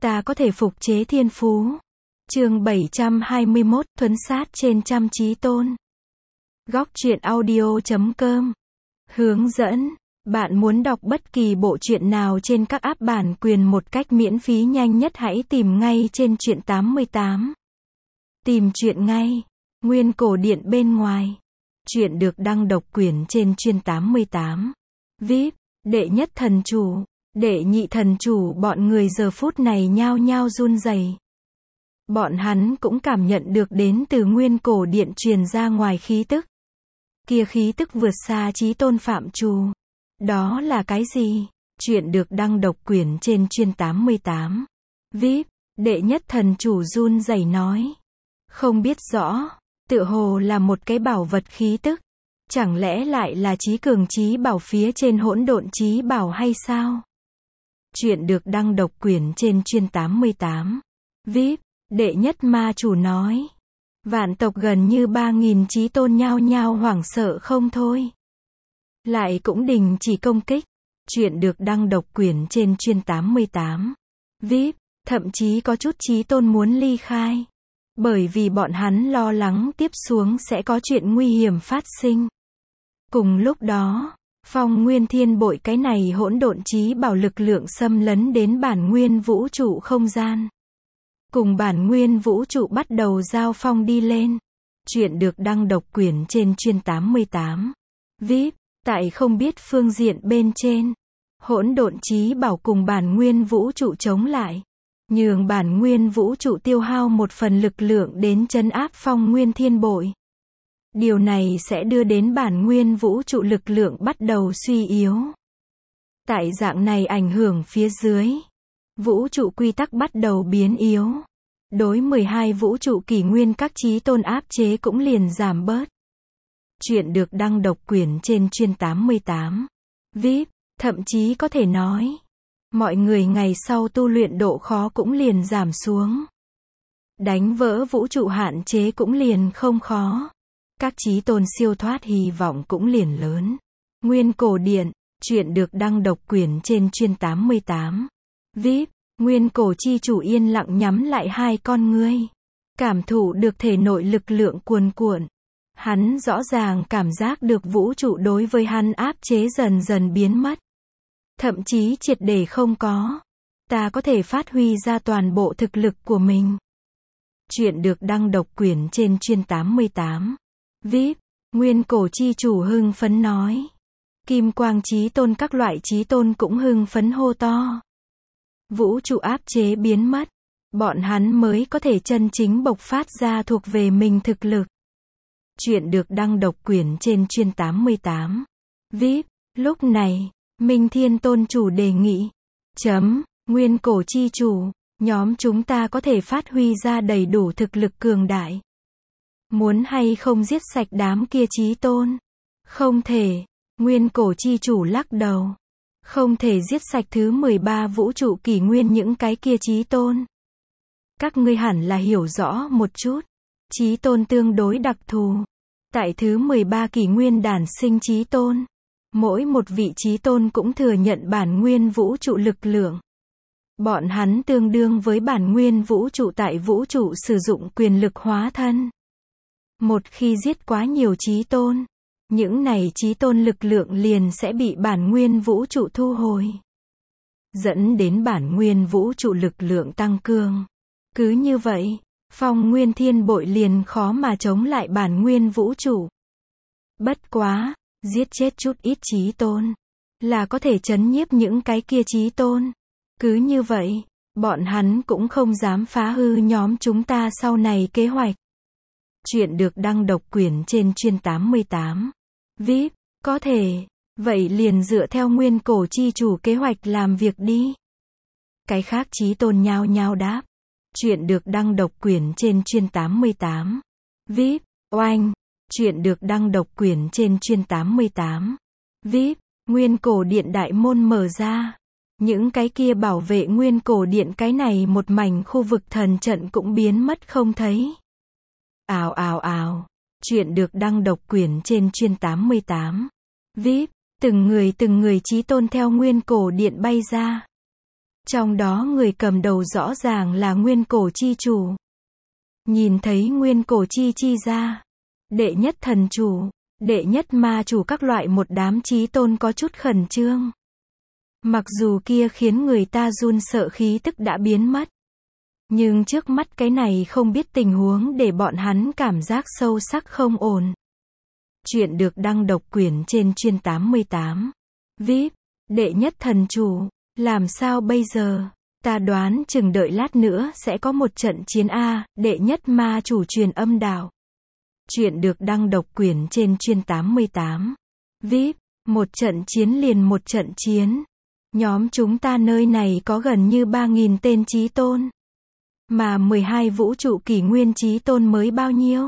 ta có thể phục chế thiên phú. Chương 721, thuấn sát trên trăm chí tôn. Góc truyện audio.com. Hướng dẫn. Bạn muốn đọc bất kỳ bộ truyện nào trên các app bản quyền một cách miễn phí nhanh nhất, hãy tìm ngay trên Truyện 88. Tìm truyện ngay. Nguyên cổ điện bên ngoài. Truyện được đăng độc quyền trên Truyện 88. VIP, đệ nhất thần chủ, đệ nhị thần chủ, bọn người giờ phút này nhao nhao run rẩy. Bọn hắn cũng cảm nhận được đến từ nguyên cổ điện truyền ra ngoài khí tức. Kia khí tức vượt xa chí tôn phạm trù. Đó là cái gì? Truyện được đăng độc quyền trên Truyện 88. VIP, đệ nhất thần chủ run rẩy nói. Không biết rõ, tựa hồ là một cái bảo vật khí tức. Chẳng lẽ lại là chí cường chí bảo phía trên hỗn độn chí bảo hay sao? Truyện được đăng độc quyền trên Truyện 88. VIP, đệ nhất ma chủ nói. Vạn tộc gần như 3.000 chí tôn nhao nhao hoảng sợ không thôi. Lại cũng đình chỉ công kích. Truyện được đăng độc quyền trên Truyện 88. VIP, thậm chí có chút chí tôn muốn ly khai. Bởi vì bọn hắn lo lắng tiếp xuống sẽ có chuyện nguy hiểm phát sinh. Cùng lúc đó, Phong Nguyên Thiên Bội cái này hỗn độn chí bảo lực lượng xâm lấn đến bản nguyên vũ trụ không gian. Cùng bản nguyên vũ trụ bắt đầu giao phong đi lên. Truyện được đăng độc quyền trên Truyện 88. VIP, tại không biết phương diện bên trên, hỗn độn chí bảo cùng bản nguyên vũ trụ chống lại, nhường bản nguyên vũ trụ tiêu hao một phần lực lượng đến trấn áp Phong Nguyên Thiên Bội. Điều này sẽ đưa đến bản nguyên vũ trụ lực lượng bắt đầu suy yếu. Tại dạng này ảnh hưởng phía dưới, vũ trụ quy tắc bắt đầu biến yếu. Đối 12 vũ trụ kỷ nguyên các chí tôn áp chế cũng liền giảm bớt. Truyện được đăng độc quyền trên Truyện 88. VIP, thậm chí có thể nói, mọi người ngày sau tu luyện độ khó cũng liền giảm xuống. Đánh vỡ vũ trụ hạn chế cũng liền không khó. Các chí tôn siêu thoát hy vọng cũng liền lớn. Nguyên cổ điện, truyện được đăng độc quyền trên Truyện 88. VIP, nguyên cổ chi chủ yên lặng nhắm lại hai con ngươi. Cảm thụ được thể nội lực lượng cuồn cuộn. Hắn rõ ràng cảm giác được vũ trụ đối với hắn áp chế dần dần biến mất. Thậm chí triệt để không có. Ta có thể phát huy ra toàn bộ thực lực của mình. Truyện được đăng độc quyền trên Truyện 88. VIP, nguyên cổ chi chủ hưng phấn nói. Kim quang chí tôn các loại chí tôn cũng hưng phấn hô to. Vũ trụ áp chế biến mất. Bọn hắn mới có thể chân chính bộc phát ra thuộc về mình thực lực. Truyện được đăng độc quyền trên Truyện 88. VIP, lúc này, Minh Thiên Tôn chủ đề nghị. Nguyên cổ chi chủ, nhóm chúng ta có thể phát huy ra đầy đủ thực lực cường đại. Muốn hay không giết sạch đám kia chí tôn? Không thể. Nguyên cổ chi chủ lắc đầu. Không thể giết sạch thứ 13 vũ trụ kỷ nguyên những cái kia chí tôn. Các ngươi hẳn là hiểu rõ một chút. Chí tôn tương đối đặc thù. Tại thứ 13 kỷ nguyên đản sinh chí tôn. Mỗi một vị chí tôn cũng thừa nhận bản nguyên vũ trụ lực lượng. Bọn hắn tương đương với bản nguyên vũ trụ tại vũ trụ sử dụng quyền lực hóa thân. Một khi giết quá nhiều chí tôn, những này chí tôn lực lượng liền sẽ bị bản nguyên vũ trụ thu hồi. Dẫn đến bản nguyên vũ trụ lực lượng tăng cường. Cứ như vậy, Phong Nguyên Thiên Bội liền khó mà chống lại bản nguyên vũ trụ. Bất quá, giết chết chút ít chí tôn, là có thể trấn nhiếp những cái kia chí tôn. Cứ như vậy, bọn hắn cũng không dám phá hư nhóm chúng ta sau này kế hoạch. Truyện được đăng độc quyền trên Truyện 88. VIP, có thể. Vậy liền dựa theo nguyên cổ chi chủ kế hoạch làm việc đi. Cái khác chí tôn nhao nhao đáp. Truyện được đăng độc quyền trên Truyện 88. VIP, oanh. Truyện được đăng độc quyền trên Truyện 88. VIP, nguyên cổ điện đại môn mở ra. Những cái kia bảo vệ nguyên cổ điện cái này một mảnh khu vực thần trận cũng biến mất không thấy. Ào ào ào. Truyện được đăng độc quyền trên Truyện 88. VIP, từng người chí tôn theo nguyên cổ điện bay ra. Trong đó người cầm đầu rõ ràng là Nguyên Cổ Chi Chủ. Nhìn thấy Nguyên Cổ Chi ra, đệ nhất thần chủ, đệ nhất ma chủ các loại một đám chí tôn có chút khẩn trương. Mặc dù kia khiến người ta run sợ khí tức đã biến mất. Nhưng trước mắt cái này không biết tình huống để bọn hắn cảm giác sâu sắc không ổn. Chuyện được đăng độc quyền trên chuyên 88. VIP, đệ nhất thần chủ, làm sao bây giờ? Ta đoán chừng đợi lát nữa sẽ có một trận chiến A, đệ nhất ma chủ truyền âm đạo. Chuyện được đăng độc quyền trên chuyên 88. VIP, một trận chiến liền một trận chiến. Nhóm chúng ta nơi này có gần như 3.000 tên chí tôn. Mà 12 vũ trụ kỷ nguyên chí tôn mới bao nhiêu?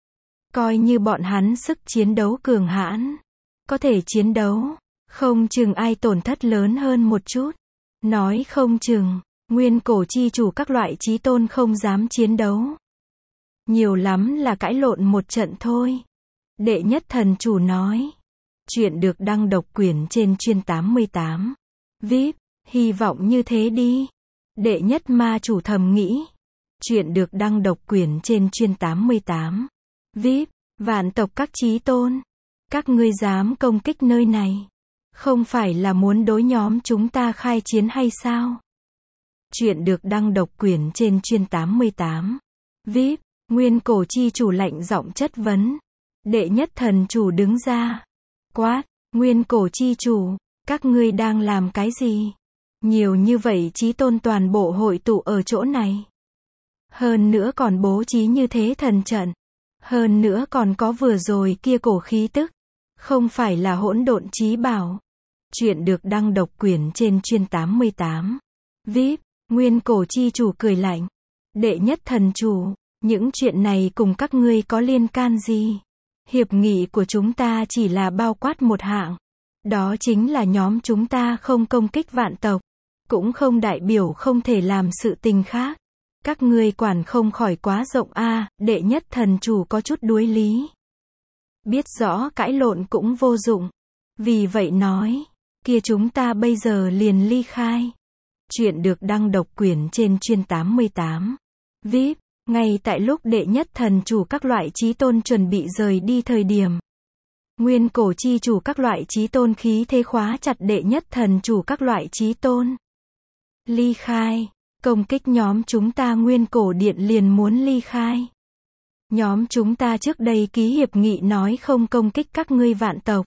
Coi như bọn hắn sức chiến đấu cường hãn. Có thể chiến đấu. Không chừng ai tổn thất lớn hơn một chút. Nói không chừng, Nguyên Cổ Chi Chủ các loại chí tôn không dám chiến đấu. Nhiều lắm là cãi lộn một trận thôi. Đệ nhất thần chủ nói. Chuyện được đăng độc quyền trên chuyên 88. VIP, hy vọng như thế đi. Đệ nhất ma chủ thầm nghĩ. Chuyện được đăng độc quyền trên chuyên 88. VIP, vạn tộc các chí tôn. Các ngươi dám công kích nơi này. Không phải là muốn đối nhóm chúng ta khai chiến hay sao? Chuyện được đăng độc quyền trên chuyên 88. VIP, Nguyên Cổ Chi Chủ lạnh giọng chất vấn. Đệ nhất thần chủ đứng ra. Quát, Nguyên Cổ Chi Chủ, các ngươi đang làm cái gì? Nhiều như vậy chí tôn toàn bộ hội tụ ở chỗ này. Hơn nữa còn bố trí như thế thần trận. Hơn nữa còn có vừa rồi kia cổ khí tức. Không phải là hỗn độn chí bảo. Chuyện được đăng độc quyền trên chuyên 88. VIP, Nguyên Cổ Chi Chủ cười lạnh. Đệ nhất thần chủ, những chuyện này cùng các ngươi có liên can gì? Hiệp nghị của chúng ta chỉ là bao quát một hạng. Đó chính là nhóm chúng ta không công kích vạn tộc. Cũng không đại biểu không thể làm sự tình khác. Các ngươi quản không khỏi quá rộng a. Đệ nhất thần chủ có chút đuối lý. Biết rõ cãi lộn cũng vô dụng. Vì vậy nói, kia chúng ta bây giờ liền ly khai. Chuyện được đăng độc quyền trên chuyên 88. VIP, ngay tại lúc đệ nhất thần chủ các loại chí tôn chuẩn bị rời đi thời điểm. Nguyên Cổ Chi Chủ các loại chí tôn khí thế khóa chặt đệ nhất thần chủ các loại chí tôn. Ly khai, công kích nhóm chúng ta Nguyên Cổ Điện liền muốn ly khai. Nhóm chúng ta trước đây ký hiệp nghị nói không công kích các ngươi vạn tộc.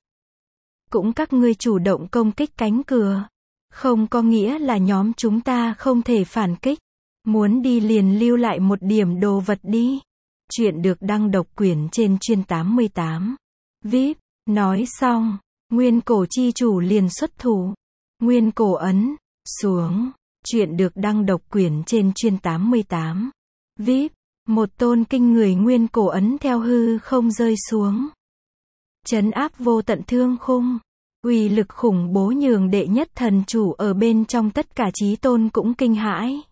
Cũng các ngươi chủ động công kích cánh cửa. Không có nghĩa là nhóm chúng ta không thể phản kích. Muốn đi liền lưu lại một điểm đồ vật đi. Chuyện được đăng độc quyền trên chuyên 88. VIP, nói xong, Nguyên Cổ Chi Chủ liền xuất thủ. Nguyên Cổ ấn, xuống. Chuyện được đăng độc quyền trên chuyên 88. VIP, một tôn kinh người Nguyên Cổ ấn theo hư không rơi xuống. Trấn áp vô tận thương khung. Uy lực khủng bố nhường đệ nhất thần chủ ở bên trong tất cả chí tôn cũng kinh hãi.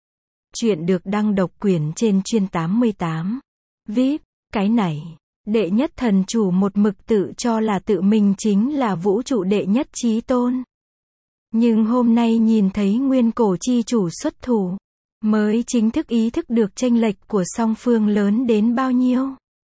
Chuyện được đăng độc quyền trên chuyên 88. VIP, cái này, đệ nhất thần chủ một mực tự cho là tự mình chính là vũ trụ đệ nhất chí tôn. Nhưng hôm nay nhìn thấy Nguyên Cổ Chi Chủ xuất thủ, mới chính thức ý thức được chênh lệch của song phương lớn đến bao nhiêu.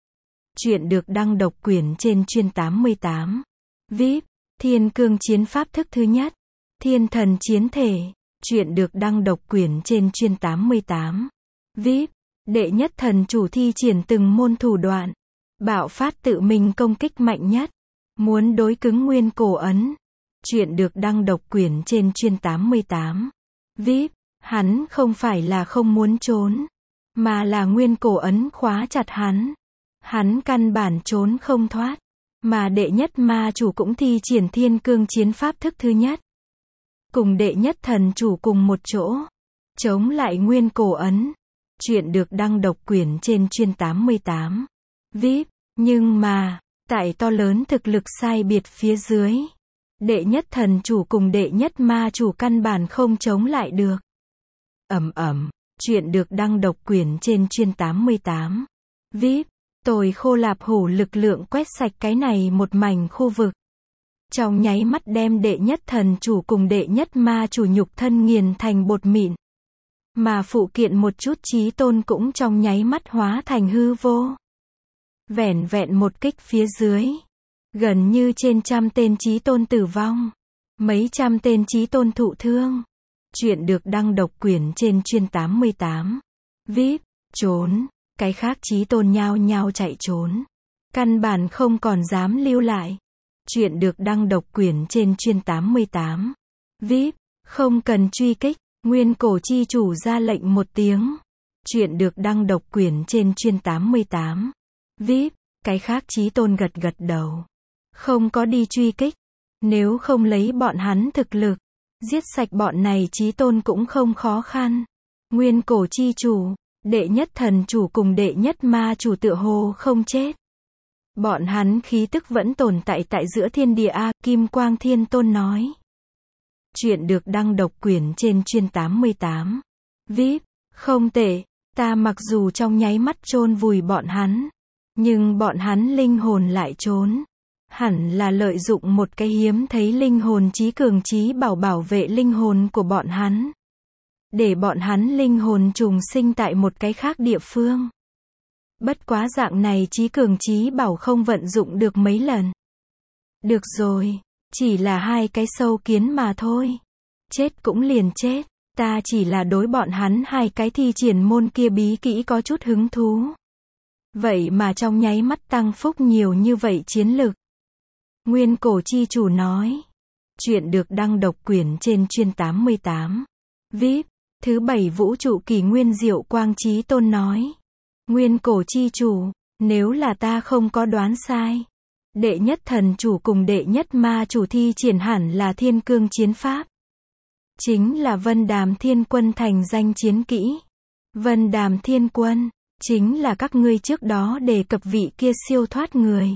Chuyện được đăng độc quyền trên chuyên 88. VIP, Thiên Cương Chiến Pháp thức thứ nhất. Thiên Thần Chiến Thể. Chuyện được đăng độc quyền trên chuyên 88. VIP, đệ nhất thần chủ thi triển từng môn thủ đoạn. Bạo phát tự mình công kích mạnh nhất. Muốn đối cứng Nguyên Cổ ấn. Chuyện được đăng độc quyền trên chuyên 88. VIP, hắn không phải là không muốn trốn. Mà là Nguyên Cổ ấn khóa chặt hắn. Hắn căn bản trốn không thoát. Mà đệ nhất ma chủ cũng thi triển Thiên Cương Chiến Pháp thức thứ nhất. Cùng đệ nhất thần chủ cùng một chỗ. Chống lại Nguyên Cổ ấn. Chuyện được đăng độc quyền trên chuyên 88. VIP, nhưng mà, tại to lớn thực lực sai biệt phía dưới. Đệ nhất thần chủ cùng đệ nhất ma chủ căn bản không chống lại được. Chuyện được đăng độc quyền trên chuyên 88. VIP, Tồi Khô Lạp Hủ lực lượng quét sạch cái này một mảnh khu vực. trong nháy mắt đem đệ nhất thần chủ cùng đệ nhất ma chủ nhục thân nghiền thành bột mịn. Mà phụ kiện một chút chí tôn cũng trong nháy mắt hóa thành hư vô. Vẻn vẹn một kích phía dưới, gần như trên trăm tên chí tôn tử vong, mấy trăm tên chí tôn thụ thương. Chuyện được đăng độc quyền trên chuyên 88. VIP, trốn, cái khác chí tôn nhao nhao chạy trốn. Căn bản không còn dám lưu lại. Chuyện được đăng độc quyền trên chuyên 88. VIP, không cần truy kích, nguyên cổ chi chủ ra lệnh một tiếng. Chuyện được đăng độc quyền trên chuyên 88. VIP, cái khác chí tôn gật gật đầu. Không có đi truy kích. Nếu không lấy bọn hắn thực lực, giết sạch bọn này chí tôn cũng không khó khăn. Nguyên cổ chi chủ, đệ nhất thần chủ cùng đệ nhất ma chủ tựa hồ không chết. Bọn hắn khí tức vẫn tồn tại tại giữa thiên địa a, Kim Quang Thiên Tôn nói. Chuyện được đăng độc quyền trên chuyên 88. VIP, không tệ, ta mặc dù trong nháy mắt chôn vùi bọn hắn, nhưng bọn hắn linh hồn lại trốn. Hẳn là lợi dụng một cái hiếm thấy linh hồn chí cường chí bảo bảo vệ linh hồn của bọn hắn. Để bọn hắn linh hồn trùng sinh tại một cái khác địa phương. Bất quá dạng này chí cường chí bảo không vận dụng được mấy lần. Được rồi, chỉ là hai cái sâu kiến mà thôi. Chết cũng liền chết, ta chỉ là đối bọn hắn hai cái thi triển môn kia bí kỹ có chút hứng thú. Vậy mà trong nháy mắt tăng phúc nhiều như vậy chiến lực. Nguyên cổ chi chủ nói. Chuyện được đăng độc quyền trên chuyên 88. VIP, thứ 7 vũ trụ kỷ nguyên diệu quang chí tôn nói. Nguyên cổ chi chủ, nếu là ta không có đoán sai, đệ nhất thần chủ cùng đệ nhất ma chủ thi triển hẳn là thiên cương chiến pháp. Chính là Vân Đàm Thiên Quân thành danh chiến kỹ. Vân Đàm Thiên Quân, chính là các ngươi trước đó đề cập vị kia siêu thoát người.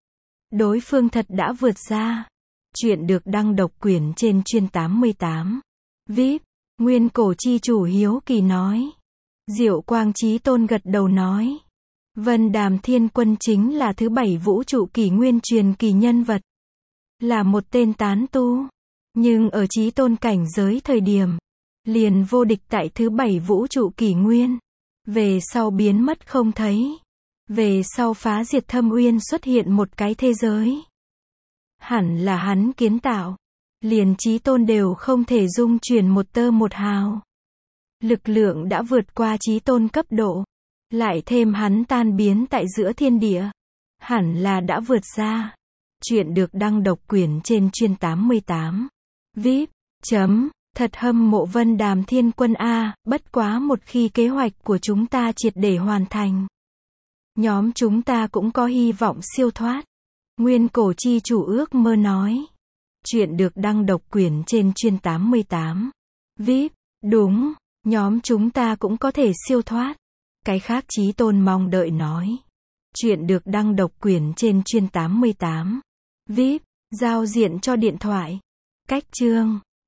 Đối phương thật đã vượt ra. Chuyện được đăng độc quyền trên chuyên 88. VIP, nguyên cổ chi chủ hiếu kỳ nói. Diệu quang chí tôn gật đầu nói. Vân Đàm Thiên Quân chính là thứ 7 vũ trụ kỷ nguyên truyền kỳ nhân vật. Là một tên tán tu. Nhưng ở chí tôn cảnh giới thời điểm, liền vô địch tại thứ 7 vũ trụ kỷ nguyên. Về sau biến mất không thấy. Về sau phá diệt thâm uyên xuất hiện một cái thế giới. Hẳn là hắn kiến tạo. Liền chí tôn đều không thể dung chuyển một tơ một hào. Lực lượng đã vượt qua chí tôn cấp độ. Lại thêm hắn tan biến tại giữa thiên địa. Hẳn là đã vượt ra. Chuyện được đăng độc quyền trên chuyên 88. VIP, thật hâm mộ Vân Đàm Thiên Quân a, bất quá một khi kế hoạch của chúng ta triệt để hoàn thành. Nhóm chúng ta cũng có hy vọng siêu thoát. Nguyên cổ chi chủ ước mơ nói. Chuyện được đăng độc quyền trên chuyên 88. VIP, đúng, nhóm chúng ta cũng có thể siêu thoát. Cái khác chí tôn mong đợi nói. Chuyện được đăng độc quyền trên chuyên 88. VIP, giao diện cho điện thoại. Cách chương